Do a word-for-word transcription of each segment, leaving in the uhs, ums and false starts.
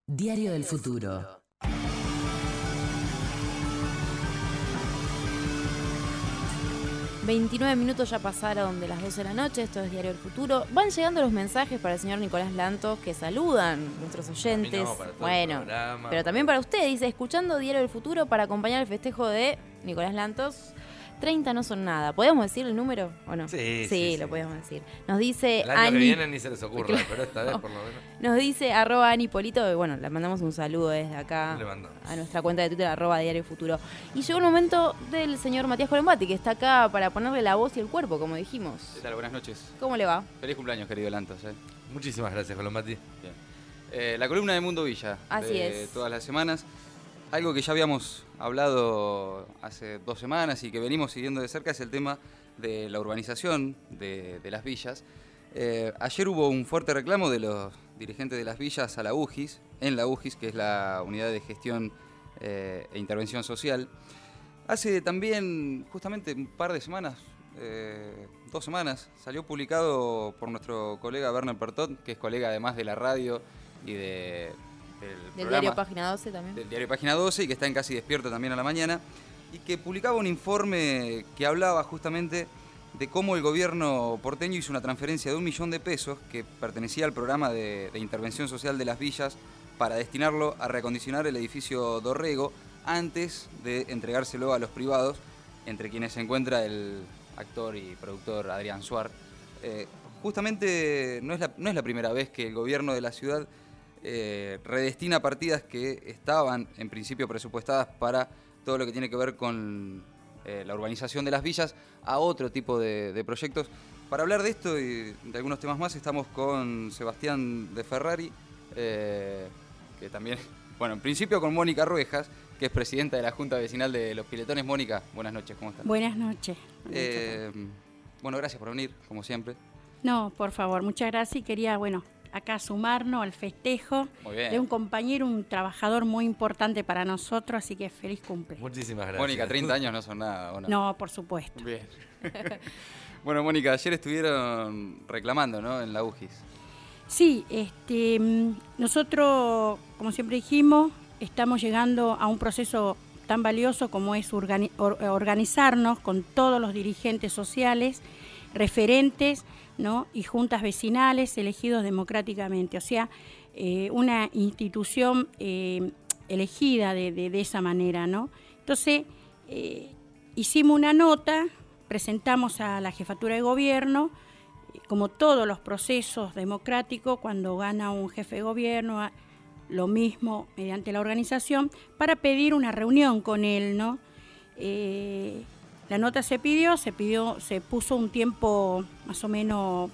Diario del Futuro. veintinueve minutos ya pasaron de las doce de la noche, esto es Diario del Futuro. Van llegando los mensajes para el señor Nicolás Lantos que saludan nuestros oyentes. No, para todo bueno, el programa, pero también para usted, dice, escuchando Diario del Futuro para acompañar el festejo de Nicolás Lantos. treinta no son nada. ¿Podemos decir el número o no? Sí, sí, sí, lo sí. podemos decir. Nos dice El año Ani, que viene ni se les ocurra, Claro. pero esta vez por lo menos. nos dice arroba Ani Polito, y bueno, le mandamos un saludo desde acá Le mandamos. a nuestra cuenta de Twitter, arroba Diario Futuro. Y llegó el momento del señor Matías Colombati, que está acá para ponerle la voz y el cuerpo, como dijimos. ¿Qué tal? Buenas noches. ¿Cómo le va? Feliz cumpleaños, querido Lantos. ¿eh? Muchísimas gracias, Colombati. Bien. Eh, la columna de Mundo Villa. Así de es. Todas las semanas. Algo que ya habíamos hablado hace dos semanas y que venimos siguiendo de cerca es el tema de la urbanización de, de las villas. Eh, ayer hubo un fuerte reclamo de los dirigentes de las villas a la U G I S, en la U G I S, que es la Unidad de Gestión eh, e Intervención Social. Hace también, justamente un par de semanas, eh, dos semanas, salió publicado por nuestro colega Werner Pertot, que es colega además de la radio y de, del, Del programa, diario Página doce también. del diario Página doce, y que está en Casi Despierto también a la mañana, y que publicaba un informe que hablaba justamente de cómo el gobierno porteño hizo una transferencia de un millón de pesos que pertenecía al programa de, de intervención social de las villas para destinarlo a reacondicionar el edificio Dorrego antes de entregárselo a los privados, entre quienes se encuentra el actor y productor Adrián Suar. Eh, justamente no es, la, no es la primera vez que el gobierno de la ciudad eh, redestina partidas que estaban en principio presupuestadas para todo lo que tiene que ver con eh, la urbanización de las villas a otro tipo de, de proyectos. Para hablar de esto y de algunos temas más estamos con Sebastián de Ferrari, eh, que también, bueno, en principio con Mónica Ruejas, que es presidenta de la Junta Vecinal de Los Piletones. Mónica, buenas noches, ¿cómo estás? Buenas noches. Eh, bueno, gracias por venir, como siempre. No, por favor, muchas gracias. Y quería, bueno, acá sumarnos al festejo Muy bien. de un compañero, un trabajador muy importante para nosotros, así que feliz cumple. Muchísimas gracias. Mónica, treinta años no son nada, ¿o no? No, por supuesto. Bien. Bueno, Mónica, ayer estuvieron reclamando, ¿no?, en la U G I S. Sí, este, mm, nosotros, como siempre dijimos, estamos llegando a un proceso tan valioso como es organi- or- organizarnos con todos los dirigentes sociales, referentes, ¿no?, y juntas vecinales elegidos democráticamente. O sea, eh, una institución eh, elegida de, de, de esa manera, ¿no? Entonces, eh, hicimos una nota, presentamos a la jefatura de gobierno, como todos los procesos democráticos, cuando gana un jefe de gobierno, lo mismo mediante la organización, para pedir una reunión con él, ¿no? Eh, la nota se pidió, se pidió, se puso un tiempo más o menos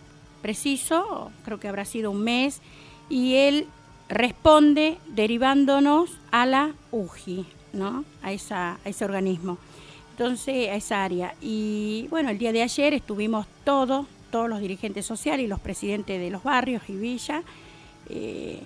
preciso, creo que habrá sido un mes, y él responde derivándonos a la U G I, ¿no?, a, esa, a ese organismo, entonces a esa área. Y bueno, el día de ayer estuvimos todos, todos los dirigentes sociales y los presidentes de los barrios y villas, eh,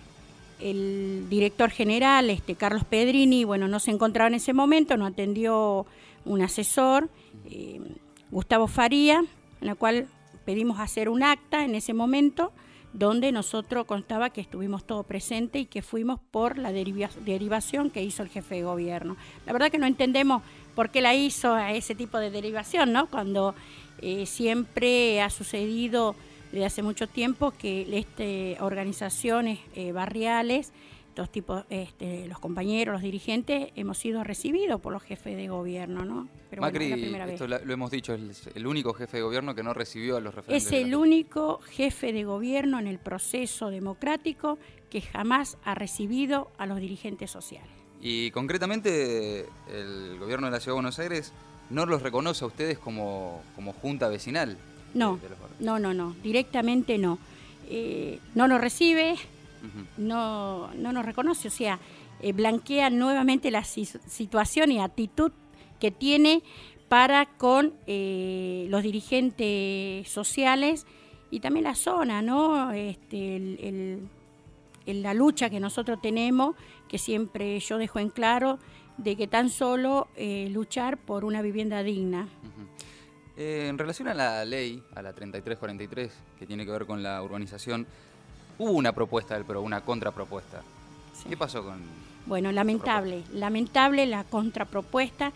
el director general, este Carlos Pedrini, bueno, no se encontraba en ese momento, nos atendió un asesor, eh, Gustavo Faría, en la cual pedimos hacer un acta en ese momento, donde nosotros constaba que estuvimos todos presentes y que fuimos por la deriva- derivación que hizo el jefe de gobierno. La verdad que no entendemos por qué la hizo a ese tipo de derivación, ¿no?, cuando eh, siempre ha sucedido desde hace mucho tiempo que este, organizaciones eh, barriales, los tipos, este, los compañeros, los dirigentes, hemos sido recibidos por los jefes de gobierno, ¿no? Pero Macri, bueno, es la primera esto vez. la- lo hemos dicho, es el único jefe de gobierno que no recibió a los referentes. Es de el la- único jefe de gobierno en el proceso democrático que jamás ha recibido a los dirigentes sociales. Y concretamente, el gobierno de la Ciudad de Buenos Aires no los reconoce a ustedes como, como junta vecinal. No, de- de los barrios. no, no, no, directamente no. Eh, no nos recibe, Ujú. no, no nos reconoce, o sea, eh, blanquea nuevamente la si- situación y actitud que tiene para con eh, los dirigentes sociales y también la zona, ¿no? Este, el, el, el- la lucha que nosotros tenemos, que siempre yo dejo en claro, de que tan solo eh, luchar por una vivienda digna. Ujú. Eh, en relación a la ley, a la treinta y tres cuarenta y tres, que tiene que ver con la urbanización, hubo una propuesta del P R O, una contrapropuesta, ¿Qué pasó con...? Bueno, lamentable, lamentable la contrapropuesta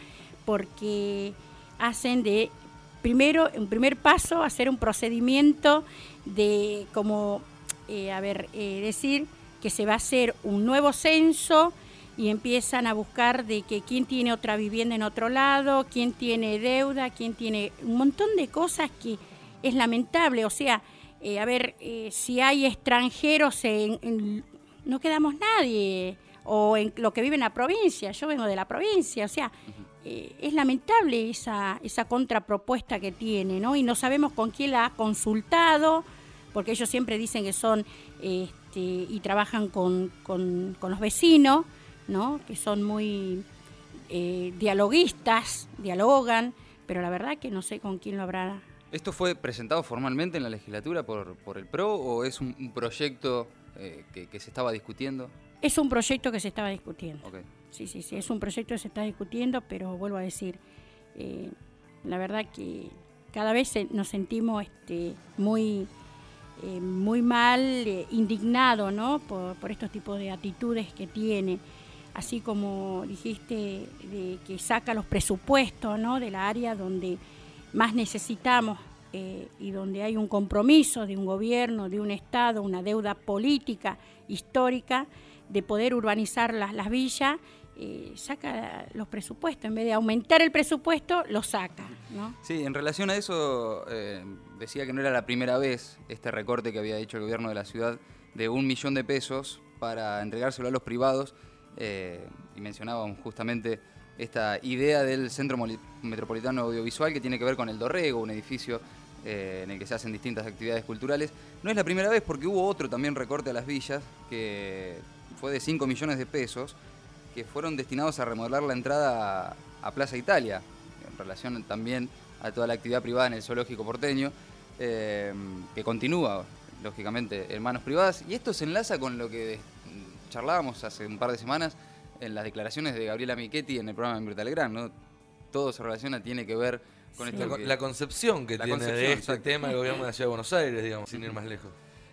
porque hacen de, primero, un primer paso, hacer un procedimiento de, como, eh, a ver, eh, decir que se va a hacer un nuevo censo y empiezan a buscar de que quién tiene otra vivienda en otro lado, quién tiene deuda, quién tiene un montón de cosas que es lamentable. O sea, eh, a ver, eh, si hay extranjeros, en, en, no quedamos nadie, o en lo que vive en la provincia, yo vengo de la provincia, o sea, eh, es lamentable esa, esa contrapropuesta que tiene, ¿no? Y no sabemos con quién la ha consultado, porque ellos siempre dicen que son, este, y trabajan con, con, con los vecinos, ¿no? Que son muy eh, dialoguistas, dialogan, pero la verdad que no sé con quién lo habrá. ¿Esto fue presentado formalmente en la legislatura por, por el P R O o es un, un proyecto eh, que, que se estaba discutiendo? Es un proyecto que se estaba discutiendo. Okay. Sí, sí, sí, es un proyecto que se está discutiendo, pero vuelvo a decir, eh, la verdad que cada vez nos sentimos este, muy, eh, muy mal, eh, indignados, ¿no? Por, por estos tipos de actitudes que tiene. Así como dijiste, de que saca los presupuestos, ¿no? De la área donde más necesitamos eh, y donde hay un compromiso de un gobierno, de un Estado, una deuda política, histórica, de poder urbanizar las, las villas, eh, saca los presupuestos. En vez de aumentar el presupuesto, lo saca, ¿no? Sí, en relación a eso, eh, decía que no era la primera vez este recorte que había hecho el gobierno de la ciudad de un millón de pesos para entregárselo a los privados, eh, y mencionábamos justamente esta idea del Centro Metropolitano Audiovisual que tiene que ver con el Dorrego, un edificio eh, en el que se hacen distintas actividades culturales. No es la primera vez porque hubo otro también recorte a las villas que fue de cinco millones de pesos que fueron destinados a remodelar la entrada a, a Plaza Italia, en relación también a toda la actividad privada en el zoológico porteño, eh, que continúa, lógicamente, en manos privadas. Y esto se enlaza con lo que charlábamos hace un par de semanas en las declaraciones de Gabriela Michetti en el programa de Mirta Legrand, ¿no? Todo se relaciona, tiene que ver con sí. esto. La, que, la concepción que la tiene concepción, de este exacto. tema el gobierno de la Ciudad de Buenos Aires, digamos, sin ir más lejos.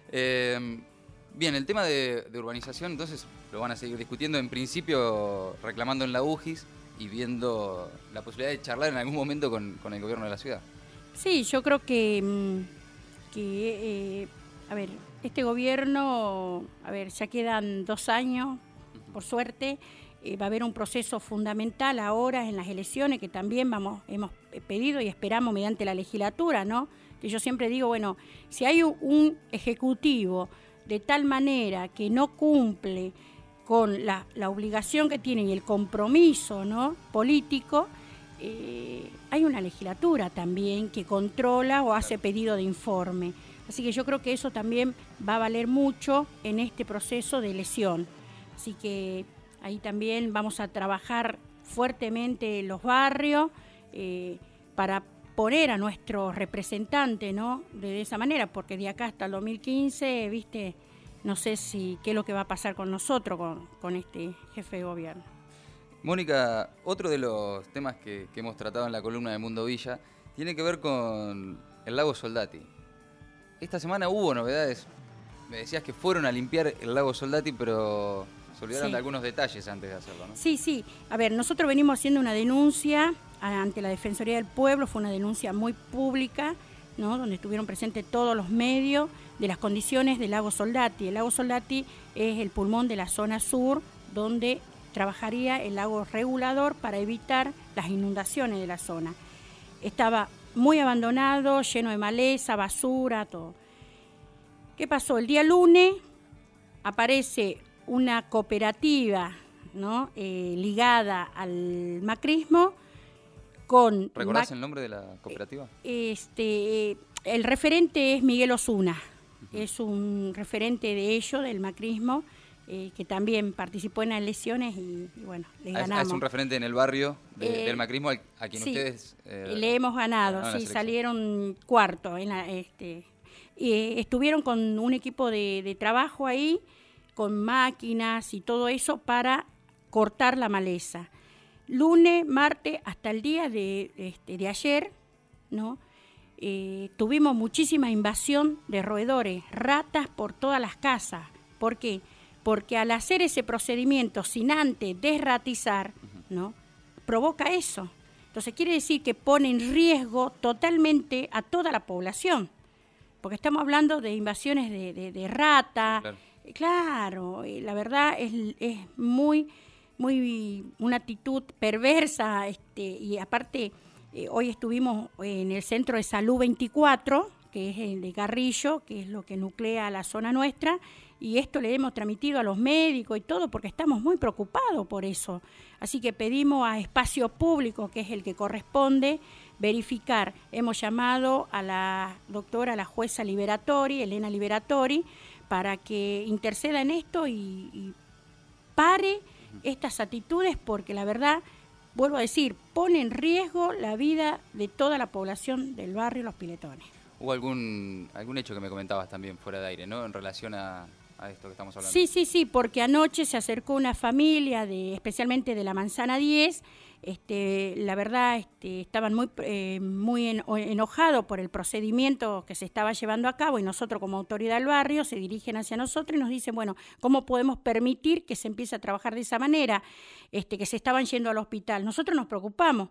Eh, bien, el tema de, de urbanización, entonces, lo van a seguir discutiendo, en principio reclamando en la U G I S y viendo la posibilidad de charlar en algún momento con, con el gobierno de la ciudad. Sí, yo creo que, que eh, a ver, este gobierno, a ver, ya quedan dos años, por suerte. Eh, va a haber un proceso fundamental ahora en las elecciones que también vamos hemos pedido y esperamos mediante la legislatura, ¿no? Que yo siempre digo, bueno, si hay un ejecutivo de tal manera que no cumple con la, la obligación que tiene y el compromiso, ¿no? político, eh, hay una legislatura también que controla o hace pedido de informe. Así que yo creo que eso también va a valer mucho en este proceso de elección. Así que ahí también vamos a trabajar fuertemente en los barrios eh, para poner a nuestros representantes, ¿no? De esa manera, porque de acá hasta el dos mil quince, viste, no sé si qué es lo que va a pasar con nosotros, con, con este jefe de gobierno. Mónica, otro de los temas que, que hemos tratado en la columna de Mundo Villa tiene que ver con el lago Soldati. Esta semana hubo novedades. Me decías que fueron a limpiar el lago Soldati, pero se olvidaron Sí. de algunos detalles antes de hacerlo, ¿no? Sí, sí. A ver, nosotros venimos haciendo una denuncia ante la Defensoría del Pueblo, fue una denuncia muy pública, ¿no? Donde estuvieron presentes todos los medios de las condiciones del lago Soldati. El lago Soldati es el pulmón de la zona sur, donde trabajaría el lago regulador para evitar las inundaciones de la zona. Estaba muy abandonado, lleno de maleza, basura, todo. ¿Qué pasó? El día lunes aparece una cooperativa, ¿no? eh, ligada al macrismo con... ¿Recordás ma- el nombre de la cooperativa? Este, el referente es Miguel Osuna, uh-huh. Es un referente de ellos, del macrismo, eh, que también participó en las elecciones y, y bueno, le Ah, ganamos. es un referente en el barrio de, Eh, del macrismo al- a quien sí, ustedes... eh, le hemos ganado, ganaron la sí, selección. salieron cuarto. En la, este, y estuvieron con un equipo de, de trabajo ahí, con máquinas y todo eso para cortar la maleza. Lunes, martes, hasta el día de, este, de ayer, ¿no? Eh, tuvimos muchísima invasión de roedores, ratas por todas las casas. ¿Por qué? porque al hacer ese procedimiento sin antes desratizar, ¿no?, provoca eso. Entonces quiere decir que pone en riesgo totalmente a toda la población, porque estamos hablando de invasiones de, de, de rata. Claro, claro y la verdad es, es muy, muy una actitud perversa, este, y aparte eh, hoy estuvimos en el Centro de Salud veinticuatro, que es el de Carrillo, que es lo que nuclea la zona nuestra, y esto le hemos transmitido a los médicos y todo, porque estamos muy preocupados por eso. Así que pedimos a Espacio Público, que es el que corresponde, verificar. Hemos llamado a la doctora, a la jueza Liberatori, Elena Liberatori, para que interceda en esto y, y pare estas actitudes, porque la verdad, vuelvo a decir, pone en riesgo la vida de toda la población del barrio Los Piletones. Hubo algún algún hecho que me comentabas también fuera de aire, ¿no?, en relación a, a esto que estamos hablando. Sí, sí, sí, porque anoche se acercó una familia, de, especialmente de la Manzana diez, este, la verdad este, estaban muy, eh, muy en, enojados por el procedimiento que se estaba llevando a cabo, y nosotros como autoridad del barrio se dirigen hacia nosotros y nos dicen, bueno, ¿cómo podemos permitir que se empiece a trabajar de esa manera? Este, que se estaban yendo al hospital. Nosotros nos preocupamos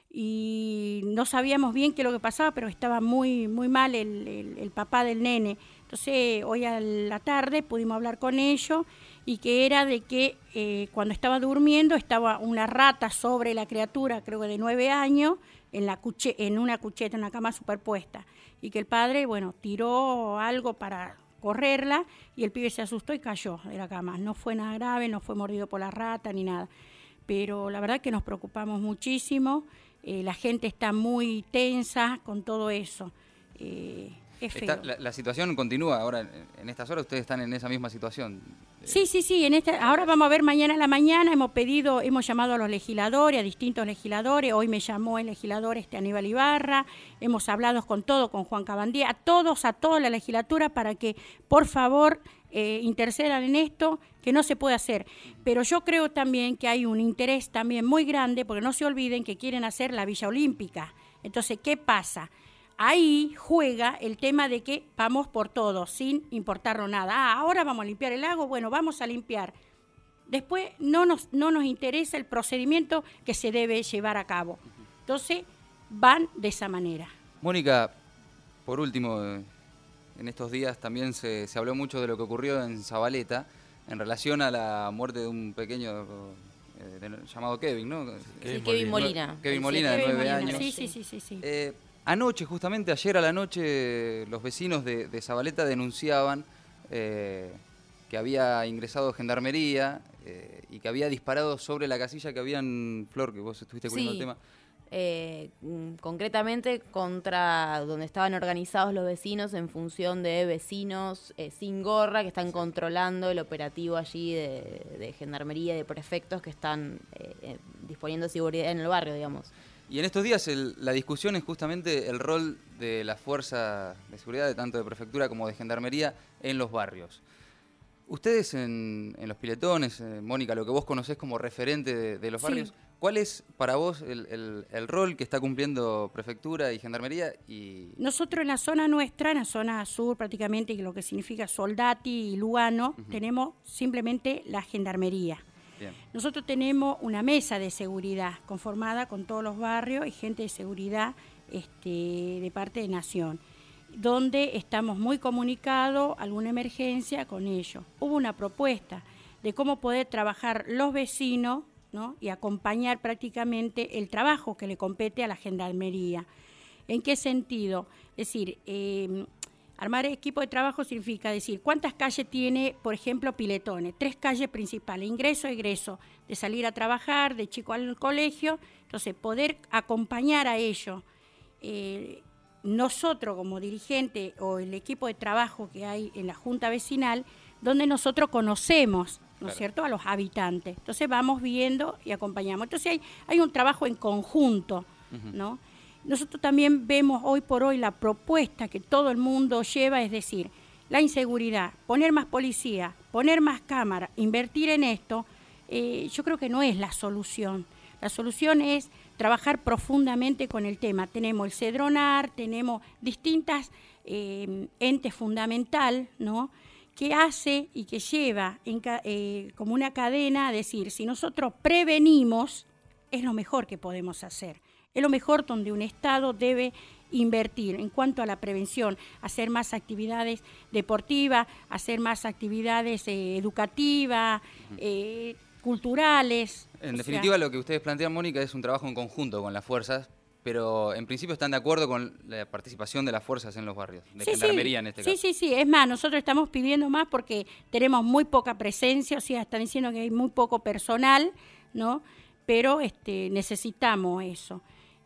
y no sabíamos bien qué es lo que pasaba, pero estaba muy, muy mal el, el, el papá del nene. Entonces hoy a la tarde pudimos hablar con ellos, y que era de que eh, cuando estaba durmiendo estaba una rata sobre la criatura, creo que de nueve años, en, la cuche, en una cucheta, en una cama superpuesta, y que el padre, bueno, tiró algo para correrla y el pibe se asustó y cayó de la cama. No fue nada grave, no fue mordido por la rata ni nada, pero la verdad que nos preocupamos muchísimo. Eh, la gente está muy tensa con todo eso. Eh, es feo. Está, la, la situación continúa ahora, en, en estas horas ustedes están en esa misma situación. Sí, sí, sí. En este, ahora vamos a ver mañana a la mañana, hemos pedido, hemos llamado a los legisladores, a distintos legisladores. Hoy me llamó el legislador este Aníbal Ibarra, hemos hablado con todo, con Juan Cabandía, a todos, a toda la legislatura, para que por favor eh, intercedan en esto, que no se puede hacer. Pero yo creo también que hay un interés también muy grande, porque no se olviden que quieren hacer la Villa Olímpica. Entonces, ¿qué pasa? Ahí juega el tema de que vamos por todo, sin importarnos nada. Ah, ahora vamos a limpiar el lago, bueno, vamos a limpiar. Después no nos, no nos interesa el procedimiento que se debe llevar a cabo. Entonces, van de esa manera. Mónica, por último, en estos días también se, se habló mucho de lo que ocurrió en Zabaleta en relación a la muerte de un pequeño eh, de, llamado Kevin, ¿no? Sí, Kevin Molina. Kevin Molina, de nueve años. Sí, sí, sí, sí. sí. Eh, Anoche, justamente ayer a la noche, los vecinos de, de Zabaleta denunciaban eh, que había ingresado gendarmería eh, y que había disparado sobre la casilla que habían, Flor, que vos estuviste cubriendo sí. el tema. Eh, concretamente contra donde estaban organizados los vecinos en función de vecinos eh, sin gorra que están controlando el operativo allí de, de gendarmería, de prefectos que están eh, eh, disponiendo de seguridad en el barrio, digamos. Y en estos días el, la discusión es justamente el rol de la fuerza de seguridad, de tanto de prefectura como de gendarmería, en los barrios. Ustedes en, en Los Piletones, eh, Mónica, lo que vos conocés como referente de, de los Sí. barrios, ¿cuál es para vos el, el, el rol que está cumpliendo prefectura y gendarmería? Y... Nosotros en la zona nuestra, en la zona sur prácticamente, lo que significa Soldati y Lugano, uh-huh. tenemos simplemente la gendarmería. Bien. Nosotros tenemos una mesa de seguridad conformada con todos los barrios y gente de seguridad este, de parte de Nación, donde estamos muy comunicados, alguna emergencia con ellos. Hubo una propuesta de cómo poder trabajar los vecinos, ¿no?, y acompañar prácticamente el trabajo que le compete a la gendarmería. ¿En qué sentido? Es decir, eh, armar equipo de trabajo significa decir cuántas calles tiene, por ejemplo, Piletones. Tres calles principales, ingreso, egreso, de salir a trabajar, de chico al colegio. Entonces, poder acompañar a ellos. Eh, nosotros como dirigente o el equipo de trabajo que hay en la Junta Vecinal, donde nosotros conocemos, ¿no es cierto?, a los habitantes. Entonces, vamos viendo y acompañamos. Entonces, hay, hay un trabajo en conjunto, uh-huh. ¿no? Nosotros también vemos hoy por hoy la propuesta que todo el mundo lleva, es decir, la inseguridad, poner más policía, poner más cámaras, invertir en esto, eh, yo creo que no es la solución. La solución es trabajar profundamente con el tema. Tenemos el Cedronar, tenemos distintas eh, entes fundamental, ¿no?, que hace y que lleva en, eh, como una cadena a decir, si nosotros prevenimos, es lo mejor que podemos hacer. Es lo mejor donde un Estado debe invertir en cuanto a la prevención, hacer más actividades deportivas, hacer más actividades eh, educativas, eh, culturales. En definitiva, sea, lo que ustedes plantean, Mónica, es un trabajo en conjunto con las fuerzas, pero en principio están de acuerdo con la participación de las fuerzas en los barrios, de sí, gendarmería sí, en este sí, caso. Sí, sí, sí, es más, nosotros estamos pidiendo más porque tenemos muy poca presencia, o sea, están diciendo que hay muy poco personal, ¿no? Pero este, necesitamos eso.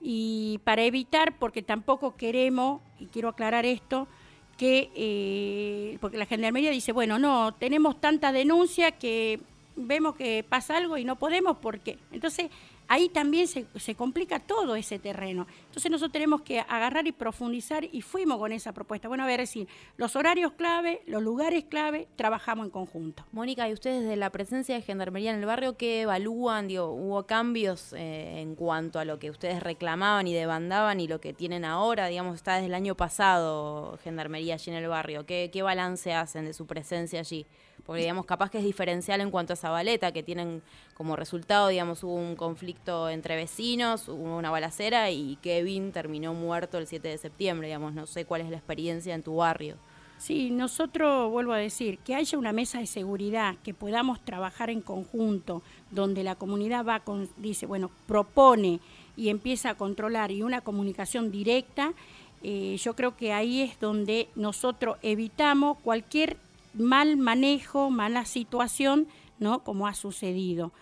Y para evitar, porque tampoco queremos, y quiero aclarar esto, que, eh, porque la gendarmería dice, bueno, no, tenemos tanta denuncia que vemos que pasa algo y no podemos, ¿por qué? Entonces, ahí también se, se complica todo ese terreno. Entonces nosotros tenemos que agarrar y profundizar y fuimos con esa propuesta. Bueno, a ver, es decir, los horarios clave, los lugares clave, trabajamos en conjunto. Mónica, ¿y ustedes de la presencia de gendarmería en el barrio qué evalúan? Digo, ¿hubo cambios eh, en cuanto a lo que ustedes reclamaban y demandaban y lo que tienen ahora? Digamos, está desde el año pasado gendarmería allí en el barrio. ¿Qué, qué balance hacen de su presencia allí? Porque, digamos, capaz que es diferencial en cuanto a Zabaleta, que tienen como resultado, digamos, hubo un conflicto entre vecinos, hubo una balacera y Kevin terminó muerto el siete de septiembre, digamos, no sé cuál es la experiencia en tu barrio. Sí, nosotros, vuelvo a decir, que haya una mesa de seguridad, que podamos trabajar en conjunto, donde la comunidad va, con, dice, bueno, propone y empieza a controlar y una comunicación directa, eh, yo creo que ahí es donde nosotros evitamos cualquier mal manejo, mala situación, ¿no? Como ha sucedido.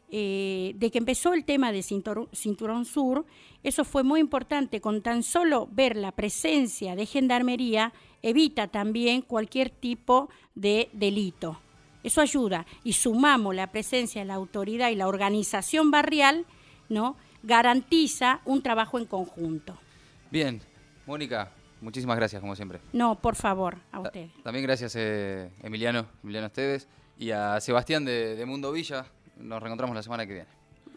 Eh, de que empezó el tema de Cinturón, Cinturón Sur, eso fue muy importante, con tan solo ver la presencia de gendarmería, evita también cualquier tipo de delito. Eso ayuda, y sumamos la presencia de la autoridad y la organización barrial, ¿no? Garantiza un trabajo en conjunto. Bien, Mónica, muchísimas gracias, como siempre. No, por favor, a usted. También gracias, eh, Emiliano, Emiliano Esteves, y a Sebastián de, de Mundo Villa. Nos reencontramos la semana que viene.